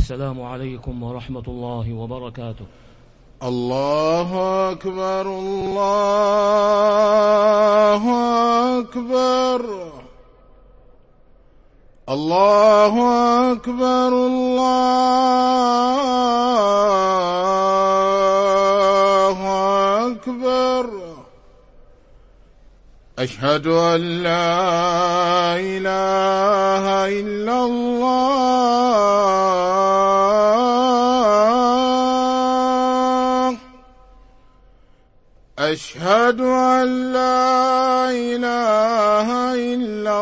السلام عليكم ورحمة الله وبركاته. الله أكبر الله أكبر الله أكبر الله أكبر. أشهد أن لا إله إلا الله. أشهد أن لا إله إلا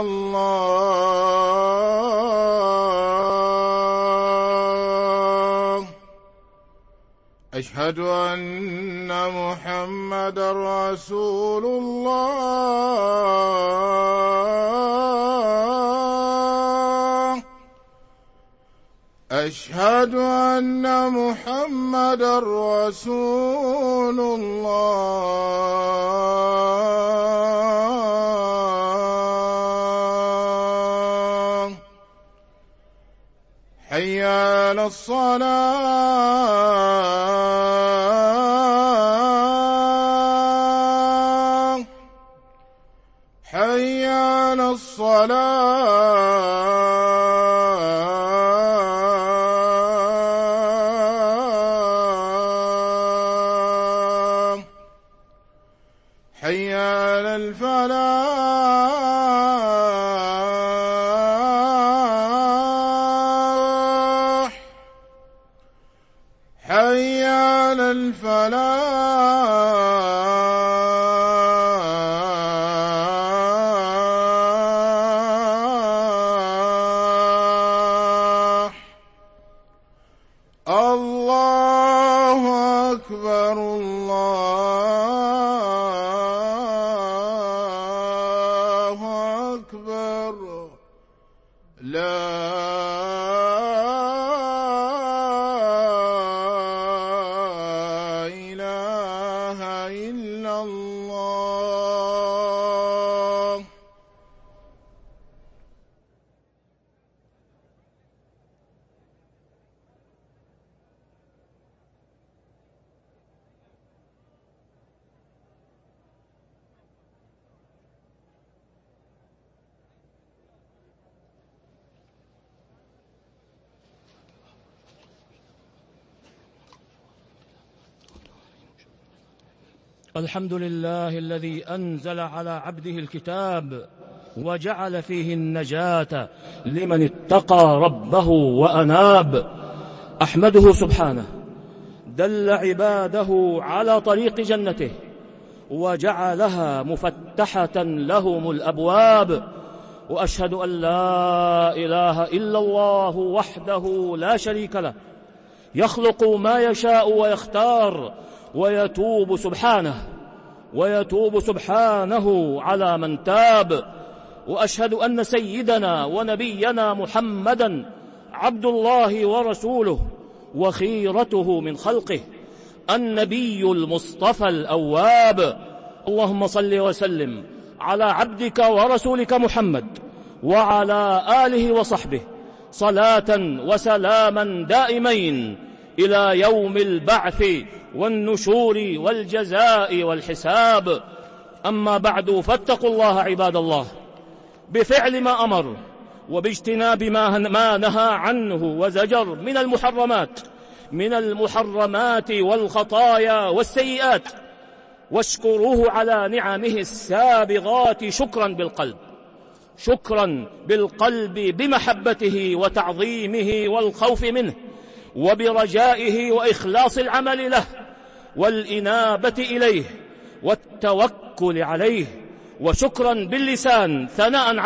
الله. أشهد أن محمدًا رسول الله. أشهد أن محمدًا رسول الله. حي على الصلاة. حي على الصلاة. حي على الفلاح. حي على الفلاح. الله أكبر الله أكبر. لا إله إلا الله. الحمد لله الذي أنزل على عبده الكتاب وجعل فيه النجاة لمن اتقى ربه وأناب. أحمده سبحانه دل عباده على طريق جنته وجعلها مفتحة لهم الأبواب. وأشهد أن لا إله إلا الله وحده لا شريك له يخلق ما يشاء ويختار ويتوب سبحانه على من تاب. وأشهد أن سيدنا ونبينا محمدا عبد الله ورسوله وخيرته من خلقه النبي المصطفى الأواب. اللهم صل وسلم على عبدك ورسولك محمد وعلى آله وصحبه صلاة وسلاما دائمين إلى يوم البعث والنشور والجزاء والحساب. أما بعد، فاتقوا الله عباد الله بفعل ما أمر وباجتناب ما نهى عنه وزجر من المحرمات والخطايا والسيئات. واشكروه على نعمه السابغات شكرا بالقلب بمحبته وتعظيمه والخوف منه وبرجائه وإخلاص العمل له والإنابة إليه والتوكل عليه. وشكرا باللسان ثناء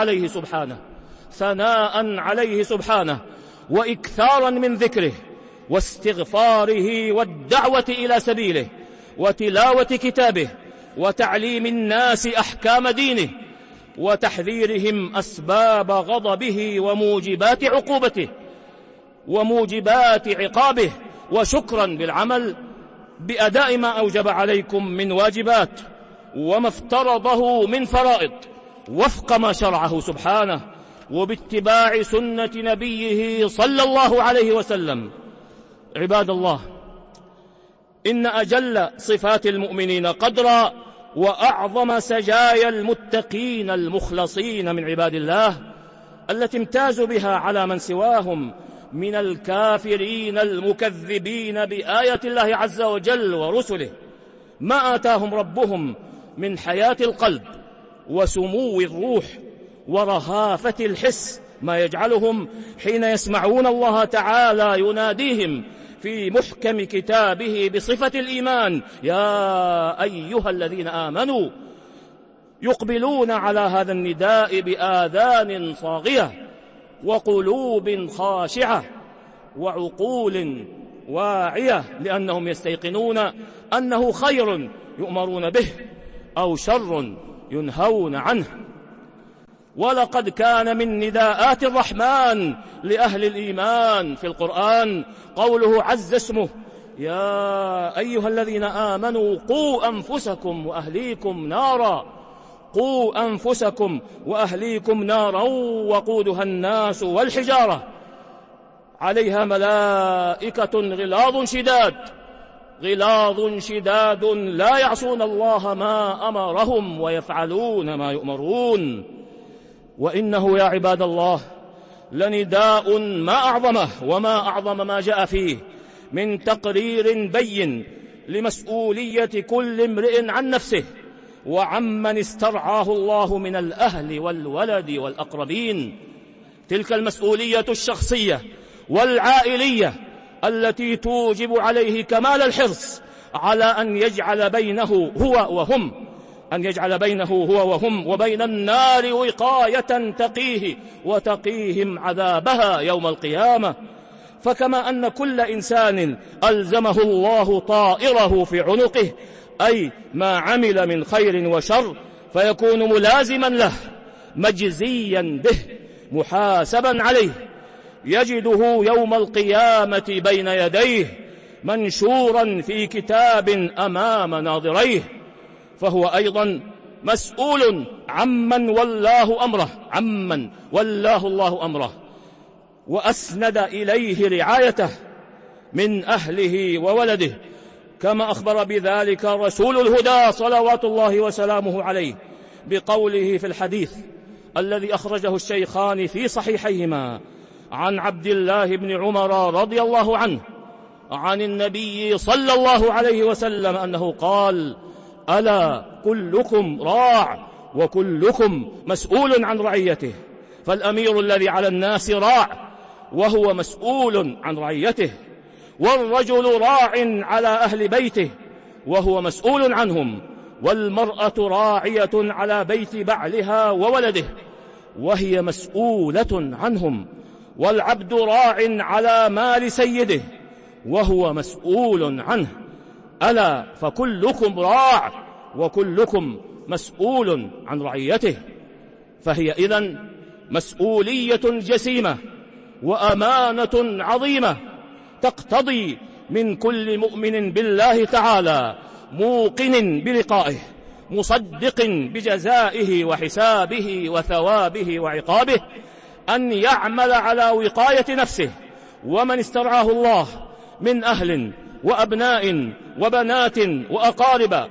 عليه سبحانه وإكثارا من ذكره واستغفاره والدعوة إلى سبيله وتلاوة كتابه وتعليم الناس أحكام دينه وتحذيرهم أسباب غضبه وموجبات عقوبته وموجبات عقابه. وشكرا بالعمل بأداء ما أوجب عليكم من واجبات وما افترضه من فرائض وفق ما شرعه سبحانه وباتباع سنة نبيه صلى الله عليه وسلم. عباد الله، إن أجل صفات المؤمنين قدرا وأعظم سجايا المتقين المخلصين من عباد الله التي امتازوا بها على من سواهم من الكافرين المكذبين بآية الله عز وجل ورسله، ما آتاهم ربهم من حياة القلب وسمو الروح ورهافة الحس، ما يجعلهم حين يسمعون الله تعالى يناديهم في محكم كتابه بصفة الإيمان: يا أيها الذين آمنوا، يقبلون على هذا النداء بآذان صاغية وقلوب خاشعة وعقول واعية، لأنهم يستيقنون أنه خير يؤمرون به أو شر ينهون عنه. ولقد كان من نداءات الرحمن لأهل الإيمان في القرآن قوله عز اسمه: يا أيها الذين آمنوا قوا أنفسكم وأهليكم نارا، قوا أنفسكم وأهليكم نارا وقودها الناس والحجارة عليها ملائكة غلاظ شداد لا يعصون الله ما أمرهم ويفعلون ما يؤمرون. وإنه يا عباد الله لنداء ما أعظمه وما أعظم ما جاء فيه من تقرير بين لمسؤولية كل امرئ عن نفسه وعمن استرعاه الله من الأهل والولد والأقربين. تلك المسؤولية الشخصية والعائلية التي توجب عليه كمال الحرص على أن يجعل بينه هو وهم وبين النار وقاية تقيه وتقيهم عذابها يوم القيامة. فكما أن كل إنسان ألزمه الله طائره في عنقه، أي ما عمل من خير وشر، فيكون ملازما له مجزيا به محاسبا عليه، يجده يوم القيامة بين يديه منشورا في كتاب أمام ناظريه. فهو أيضا مسؤول عمن ولاه الله أمره وأسند إليه رعايته من أهله وولده، كما أخبر بذلك رسول الهدى صلوات الله وسلامه عليه بقوله في الحديث الذي أخرجه الشيخان في صحيحيهما عن عبد الله بن عمر رضي الله عنه عن النبي صلى الله عليه وسلم أنه قال: ألا كلكم راع وكلكم مسؤول عن رعيته. فالأمير الذي على الناس راع وهو مسؤول عن رعيته، والرجل راع على أهل بيته وهو مسؤول عنهم، والمرأة راعية على بيت بعلها وولده وهي مسؤولة عنهم، والعبد راع على مال سيده وهو مسؤول عنه. ألا فكلكم راع وكلكم مسؤول عن رعيته. فهي إذن مسؤولية جسيمة وأمانة عظيمة تقتضي من كل مؤمن بالله تعالى موقن بلقائه مصدق بجزائه وحسابه وثوابه وعقابه أن يعمل على وقاية نفسه ومن استرعاه الله من أهل وأبناء وبنات وأقارب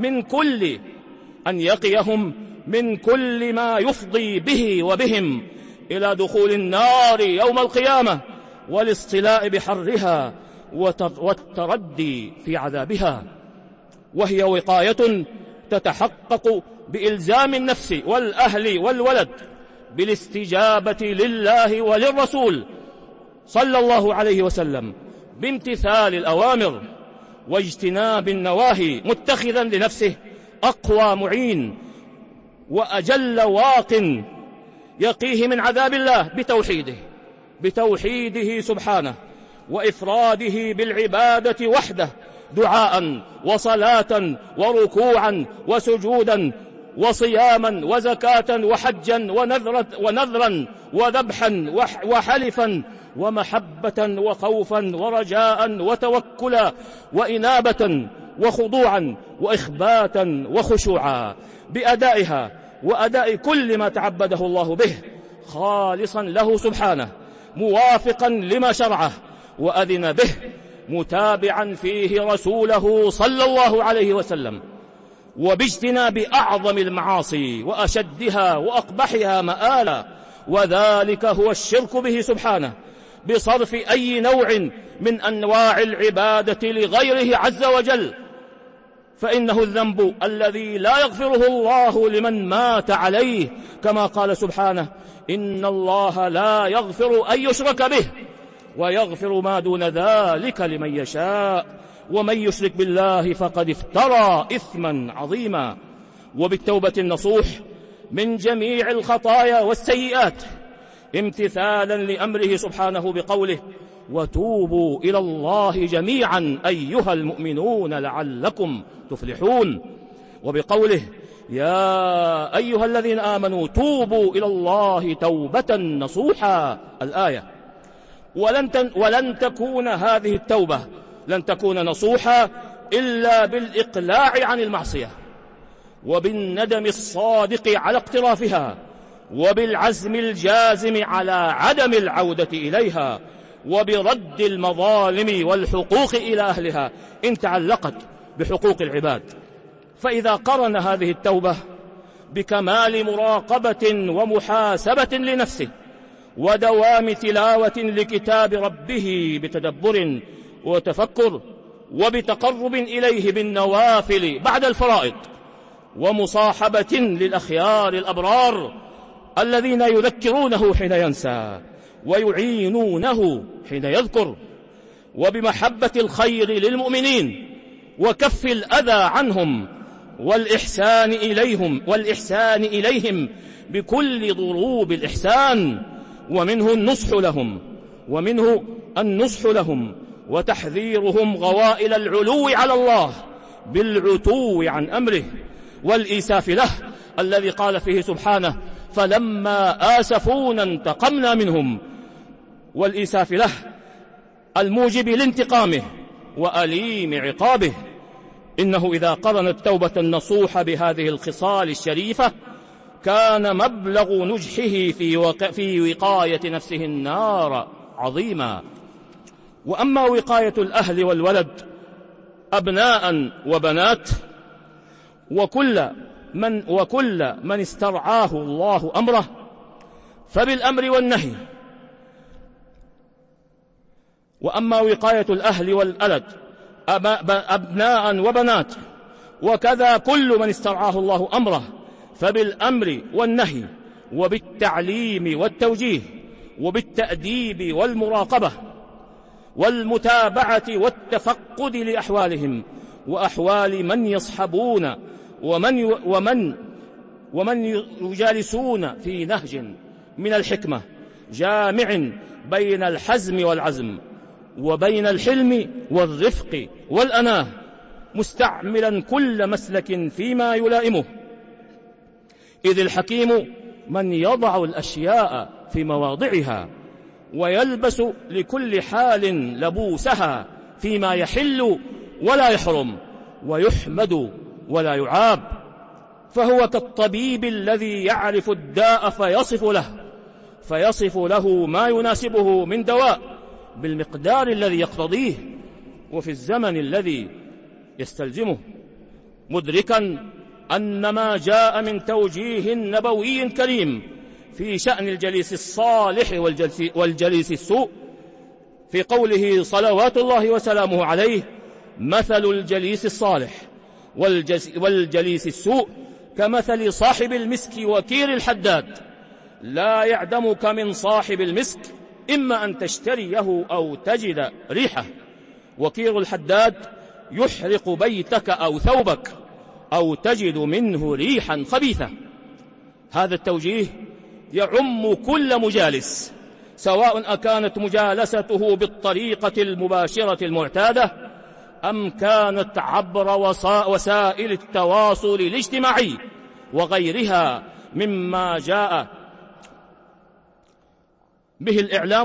أن يقيهم من كل ما يفضي به وبهم إلى دخول النار يوم القيامة والاصطلاء بحرها والتردي في عذابها. وهي وقاية تتحقق بإلزام النفس والأهل والولد بالاستجابة لله وللرسول صلى الله عليه وسلم بامتثال الأوامر واجتناب النواهي، متخذا لنفسه أقوى معين وأجل واق يقيه من عذاب الله بتوحيده سبحانه وإفراده بالعبادة وحده، دعاء وصلاة وركوعا وسجودا وصياما وزكاة وحجا ونذرا وذبحا وحلفا ومحبة وخوفا ورجاء وتوكلا وإنابة وخضوعا وإخباتا وخشوعا بأدائها وأداء كل ما تعبده الله به خالصا له سبحانه، موافقا لما شرعه وأذن به، متابعا فيه رسوله صلى الله عليه وسلم، وباجتناب أعظم المعاصي وأشدها وأقبحها مآلا، وذلك هو الشرك به سبحانه، بصرف أي نوع من أنواع العبادة لغيره عز وجل، فإنه الذنب الذي لا يغفره الله لمن مات عليه، كما قال سبحانه: إن الله لا يغفر أن يشرك به ويغفر ما دون ذلك لمن يشاء، ومن يشرك بالله فقد افترى إثما عظيما. وبالتوبة النصوح من جميع الخطايا والسيئات، امتثالا لأمره سبحانه بقوله: وتوبوا إلى الله جميعا أيها المؤمنون لعلكم تفلحون، وبقوله: يا أيها الذين آمنوا توبوا إلى الله توبة نصوحا، الآية. ولن تكون هذه التوبة لن تكون نصوحا إلا بالإقلاع عن المعصية، وبالندم الصادق على اقترافها، وبالعزم الجازم على عدم العودة إليها، وبرد المظالم والحقوق إلى أهلها إن تعلقت بحقوق العباد. فإذا قرن هذه التوبة بكمال مراقبة ومحاسبة لنفسه، ودوام تلاوة لكتاب ربه بتدبر وتفكر، وبتقرب إليه بالنوافل بعد الفرائض، ومصاحبة للأخيار الأبرار الذين يذكرونه حين ينسى ويعينونه حين يذكر، وبمحبة الخير للمؤمنين وكف الأذى عنهم والإحسان إليهم بكل ضروب الإحسان، ومنه النصح لهم وتحذيرهم غوائل العلو على الله بالعتو عن أمره والإيساف له، الذي قال فيه سبحانه: فلما آسفونا انتقمنا منهم، والإيساف له الموجب لانتقامه وأليم عقابه. إنه إذا قرن التوبة النصوح بهذه الخصال الشريفة كان مبلغ نجحه في وقاية نفسه النار عظيما. وأما وقاية الأهل والولد أبناء وبنات وكل من استرعاه الله أمره فبالأمر والنهي. وأما وقاية الأهل والولد أبناء وبنات وكذا كل من استرعاه الله أمره فبالأمر والنهي، وبالتعليم والتوجيه، وبالتأديب والمراقبة والمتابعة والتفقد لأحوالهم وأحوال من يصحبون ومن يجالسون في نهج من الحكمة، جامع بين الحزم والعزم وبين الحلم والرفق والأناه، مستعملا كل مسلك فيما يلائمه. إذ الحكيم من يضع الأشياء في مواضعها ويلبس لكل حال لبوسها فيما يحل ولا يحرم ويحمد ولا يعاب، فهو كالطبيب الذي يعرف الداء فيصف له ما يناسبه من دواء بالمقدار الذي يقتضيه وفي الزمن الذي يستلزمه، مدركا أن ما جاء من توجيه نبوي كريم في شأن الجليس الصالح والجليس السوء، في قوله صلوات الله وسلامه عليه: مثل الجليس الصالح والجليس السوء كمثل صاحب المسك وكير الحداد، لا يعدمك من صاحب المسك إما أن تشتريه أو تجد ريحه، وكير الحداد يحرق بيتك أو ثوبك أو تجد منه ريحا خبيثة. هذا التوجيه يعم كل مجالس، سواء أكانت مجالسته بالطريقة المباشرة المعتادة أم كانت عبر وسائل التواصل الاجتماعي وغيرها مما جاء به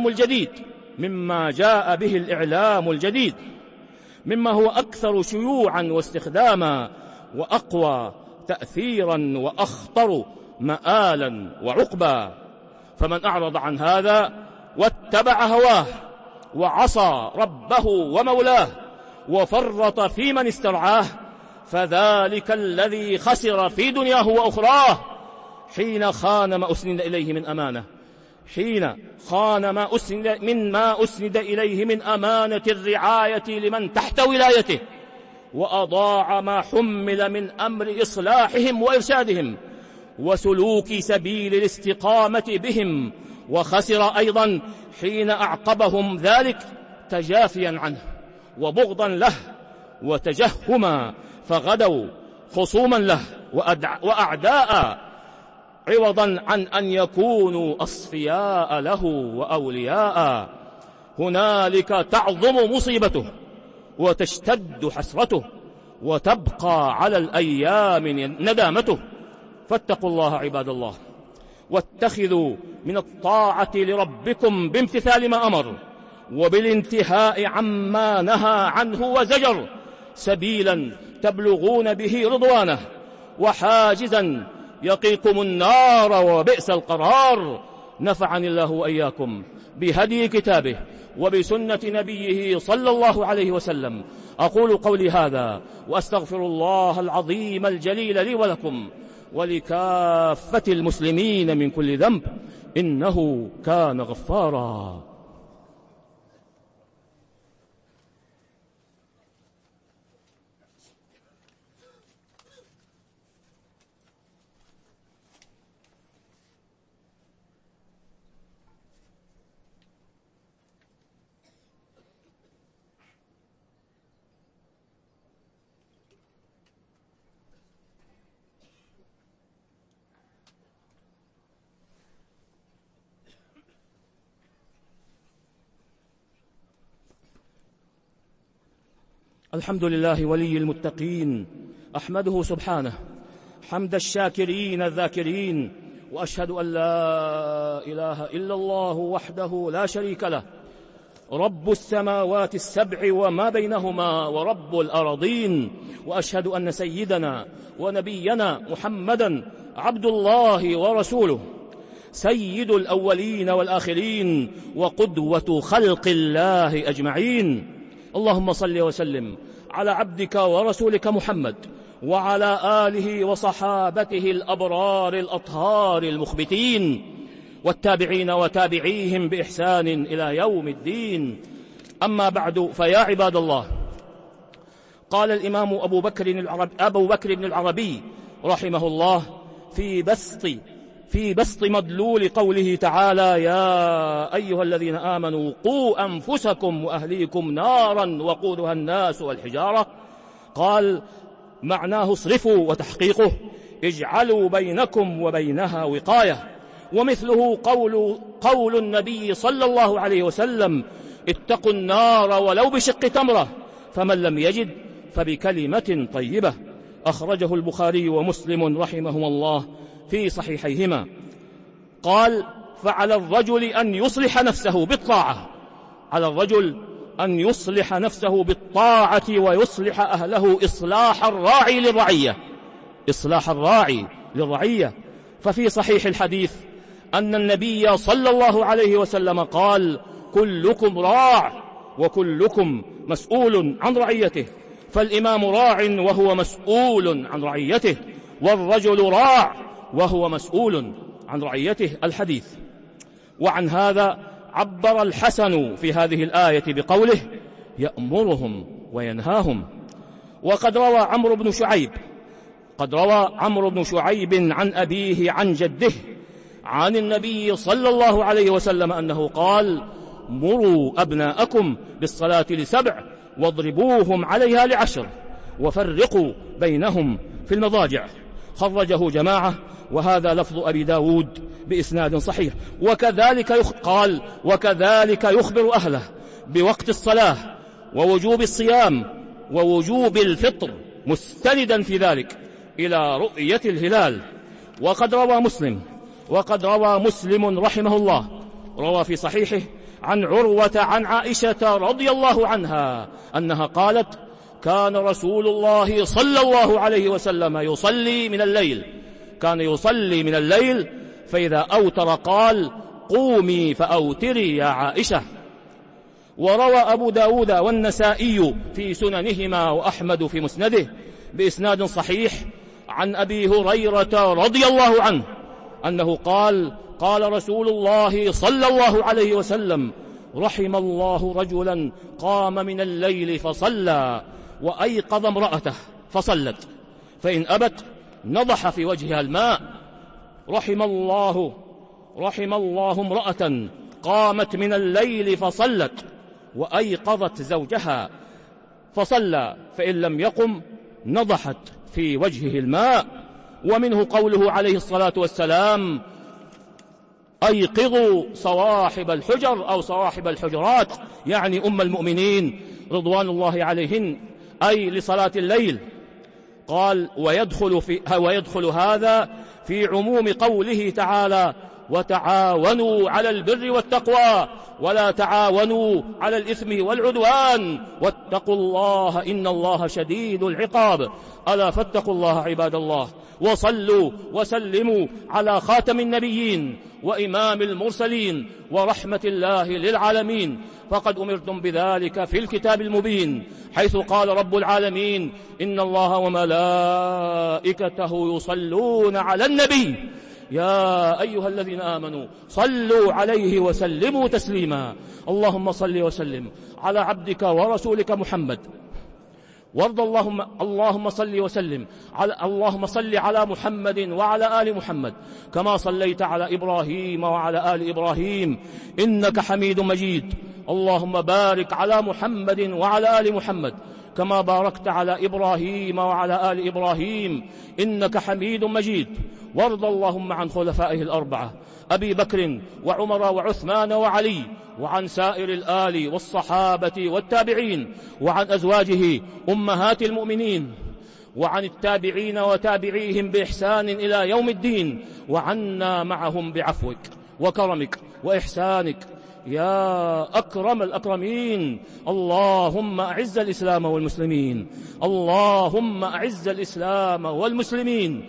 الإعلام الجديد، مما هو أكثر شيوعا واستخداما وأقوى تأثيرا وأخطر مآلا وعقبا. فمن أعرض عن هذا واتبع هواه وعصى ربه ومولاه وفرط في من استرعاه فذلك الذي خسر في دنياه وأخراه حين خان ما أسند إليه من أمانة، حين خان ما أسند إليه من أمانة الرعاية لمن تحت ولايته، وأضاع ما حمل من أمر إصلاحهم وإرشادهم وسلوك سبيل الاستقامة بهم، وخسر أيضا حين أعقبهم ذلك تجافيا عنه وبغضا له وتجهما، فغدوا خصوما له وأعداء عوضا عن أن يكونوا أصفياء له وأولياء. هنالك تعظم مصيبته وتشتد حسرته وتبقى على الأيام ندامته. فاتقوا الله عباد الله، واتخذوا من الطاعة لربكم بامتثال ما أمر وبالانتهاء عما نهى عنه وزجر سبيلا تبلغون به رضوانه، وحاجزا يقيكم النار وبئس القرار. نفعني الله وإياكم بهدي كتابه وبسنة نبيه صلى الله عليه وسلم. أقول قولي هذا وأستغفر الله العظيم الجليل لي ولكم ولكافة المسلمين من كل ذنب، إنه كان غفارا. الحمد لله ولي المتقين، أحمده سبحانه حمد الشاكرين الذاكرين، وأشهد أن لا إله إلا الله وحده لا شريك له، رب السماوات السبع وما بينهما ورب الأرضين. وأشهد أن سيدنا ونبينا محمدا عبد الله ورسوله، سيد الأولين والآخرين وقدوة خلق الله أجمعين. اللهم صل وسلم على عبدك ورسولك محمد وعلى آله وصحابته الأبرار الأطهار المخبتين والتابعين وتابعيهم بإحسان إلى يوم الدين. أما بعد، فيا عباد الله، قال الإمام أبو بكر بن العربي رحمه الله في بسط مدلول قوله تعالى: يا أيها الذين آمنوا قوا أنفسكم وأهليكم نارا وقودها الناس والحجارة، قال: معناه اصرفوا، وتحقيقه اجعلوا بينكم وبينها وقاية. ومثله قول النبي صلى الله عليه وسلم: اتقوا النار ولو بشق تمرة، فمن لم يجد فبكلمة طيبة. أخرجه البخاري ومسلم رحمهما الله في صحيحيهما. قال: فعلى الرجل أن يصلح نفسه بالطاعة، على الرجل أن يصلح نفسه بالطاعة ويصلح أهله إصلاح الراعي للرعية، إصلاح الراعي للرعية. ففي صحيح الحديث أن النبي صلى الله عليه وسلم قال: كلكم راع وكلكم مسؤول عن رعيته، فالإمام راع وهو مسؤول عن رعيته، والرجل راع وهو مسؤول عن رعيته. الحديث. وعن هذا عبر الحسن في هذه الآية بقوله: يأمرهم وينهاهم. وقد روى عمرو بن شعيب عن أبيه عن جده عن النبي صلى الله عليه وسلم أنه قال: مروا أبناءكم بالصلاة ل7 واضربوهم عليها ل10 وفرقوا بينهم في المضاجع. خرجه جماعة، وهذا لفظ أبي داود بإسناد صحيح. وكذلك يخبر أهله بوقت الصلاة ووجوب الصيام ووجوب الفطر، مستندا في ذلك إلى رؤية الهلال. وقد روى مسلم رحمه الله، روى في صحيحه عن عروة عن عائشة رضي الله عنها أنها قالت: كان رسول الله صلى الله عليه وسلم يصلي من الليل، فإذا أوتر قال: قومي فأوتري يا عائشة. وروى أبو داود والنسائي في سننهما وأحمد في مسنده بإسناد صحيح عن أبي هريرة رضي الله عنه أنه قال: قال رسول الله صلى الله عليه وسلم: رحم الله رجلا قام من الليل فصلى وأيقظ امرأته فصلت، فإن أبت نضح في وجهها الماء. رحم الله امرأة قامت من الليل فصلت وأيقظت زوجها فصلى، فإن لم يقم نضحت في وجهه الماء. ومنه قوله عليه الصلاة والسلام: أيقظوا صواحب الحجر أو صواحب الحجرات، يعني أم المؤمنين رضوان الله عليهن، أي لصلاة الليل. قال: ويدخل هذا في عموم قوله تعالى: وتعاونوا على البر والتقوى ولا تعاونوا على الإثم والعدوان واتقوا الله إن الله شديد العقاب. ألا فاتقوا الله عباد الله، وصلوا وسلموا على خاتم النبيين وإمام المرسلين ورحمة الله للعالمين، فقد أمرتم بذلك في الكتاب المبين، حيث قال رب العالمين: إن الله وملائكته يصلون على النبي يا أيها الذين آمنوا صلوا عليه وسلموا تسليما. اللهم صل وسلم على عبدك ورسولك محمد، وارض اللهم صل وسلم اللهم صل على محمد وعلى آل محمد كما صليت على إبراهيم وعلى آل إبراهيم إنك حميد مجيد. اللهم بارك على محمد وعلى آل محمد كما باركت على إبراهيم وعلى آل إبراهيم إنك حميد مجيد. وارض اللهم عن خلفائه الأربعة أبي بكر وعمر وعثمان وعلي، وعن سائر الآل والصحابة والتابعين، وعن أزواجه أمهات المؤمنين، وعن التابعين وتابعيهم بإحسان إلى يوم الدين، وعنا معهم بعفوك وكرمك وإحسانك يا أكرم الأكرمين. اللهم أعز الإسلام والمسلمين، اللهم أعز الإسلام والمسلمين،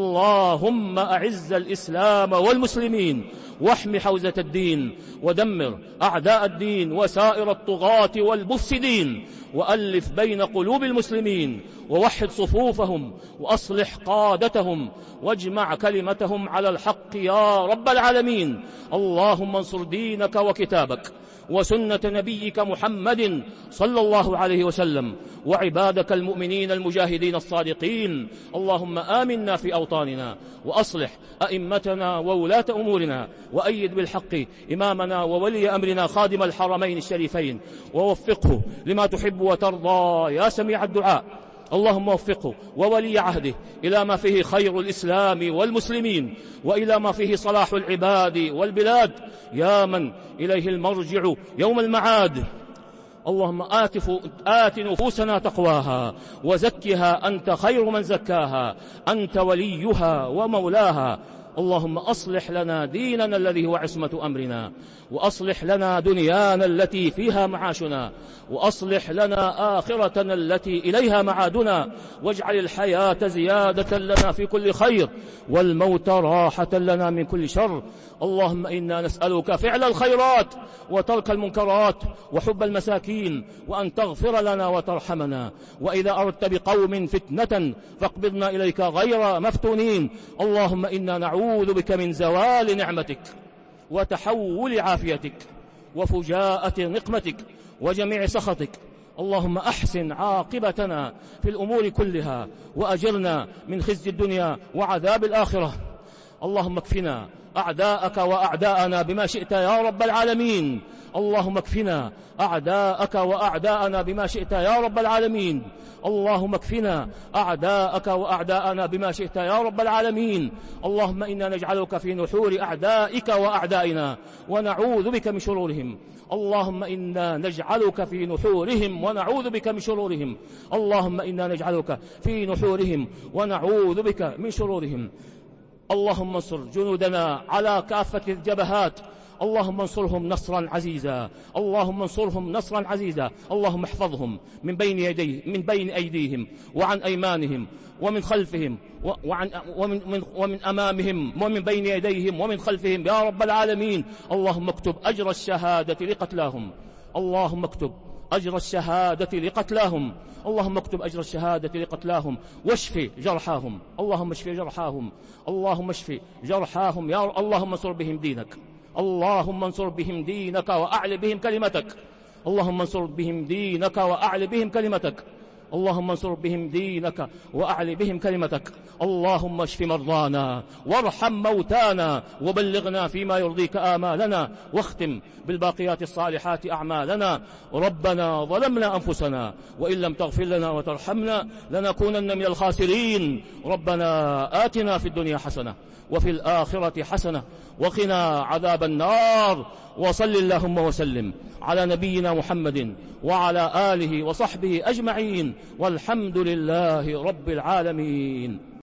اللهم أعز الإسلام والمسلمين، واحم حوزة الدين، ودمر أعداء الدين وسائر الطغاة والمفسدين، وألف بين قلوب المسلمين، ووحد صفوفهم، وأصلح قادتهم، واجمع كلمتهم على الحق يا رب العالمين. اللهم انصر دينك وكتابك وسنة نبيك محمد صلى الله عليه وسلم، وعبادك المؤمنين المجاهدين الصادقين. اللهم آمنا في أوطاننا، وأصلح أئمتنا وولاة أمورنا، وأيد بالحق إمامنا وولي أمرنا خادم الحرمين الشريفين، ووفقه لما تحب وترضى يا سميع الدعاء. اللهم وفقه وولي عهده إلى ما فيه خير الإسلام والمسلمين، وإلى ما فيه صلاح العباد والبلاد، يا من إليه المرجع يوم المعاد. اللهم آت نفوسنا تقواها وزكها أنت خير من زكاها، أنت وليها ومولاها. اللهم أصلح لنا ديننا الذي هو عصمة أمرنا، وأصلح لنا دنيانا التي فيها معاشنا، وأصلح لنا آخرتنا التي إليها معادنا، واجعل الحياة زيادة لنا في كل خير، والموت راحة لنا من كل شر. اللهم إنا نسألك فعل الخيرات وترك المنكرات وحب المساكين، وأن تغفر لنا وترحمنا، وإذا أردت بقوم فتنة فاقبضنا إليك غير مفتونين. اللهم إنا نعوذ بك من زوال نعمتك وتحول عافيتك وفجاءة نقمتك وجميع سخطك. اللهم أحسن عاقبتنا في الأمور كلها، وأجرنا من خزي الدنيا وعذاب الآخرة. اللهم اكفنا أعداءك وأعداءنا بما شئت يا رب العالمين. اللهم اكفنا أعداءك وأعداءنا بما شئت يا رب العالمين. اللهم اكفنا أعداءك وأعداءنا بما شئت يا رب العالمين. اللهم إنا نجعلك في نحور أعدائك وأعدائنا ونعوذ بك من شرورهم. اللهم إنا نجعلك في نحورهم ونعوذ بك من شرورهم. اللهم إنا نجعلك في نحورهم ونعوذ بك من شرورهم. اللهم انصر جنودنا على كافة الجبهات. اللهم انصرهم نصرا عزيزا، اللهم انصرهم نصرا عزيزا. اللهم احفظهم من بين أيديهم وعن أيمانهم ومن خلفهم ومن أمامهم ومن بين يديهم ومن خلفهم يا رب العالمين. اللهم اكتب أجر الشهادة لقتلاهم، اللهم اكتب أجر الشهادة لقتلاهم، اللهم اكتب أجر الشهادة لقتلاهم، واشف جرحاهم، اللهم اشف جرحاهم، اللهم اشف جرحاهم يا رب. اللهم انصر بهم دينك، اللهم انصر بهم دينك وأعل بهم كلمتك، اللهم انصر بهم دينك وأعل بهم كلمتك، اللهم انصر بهم دينك وأعل بهم كلمتك. اللهم اشف مرضانا وارحم موتانا وبلغنا فيما يرضيك آمالنا، واختم بالباقيات الصالحات أعمالنا. ربنا ظلمنا أنفسنا وإن لم تغفر لنا وترحمنا لنكونن من الخاسرين. ربنا آتنا في الدنيا حسنة وفي الآخرة حسنة وقنا عذاب النار. وصل اللهم وسلم على نبينا محمد وعلى آله وصحبه أجمعين، والحمد لله رب العالمين.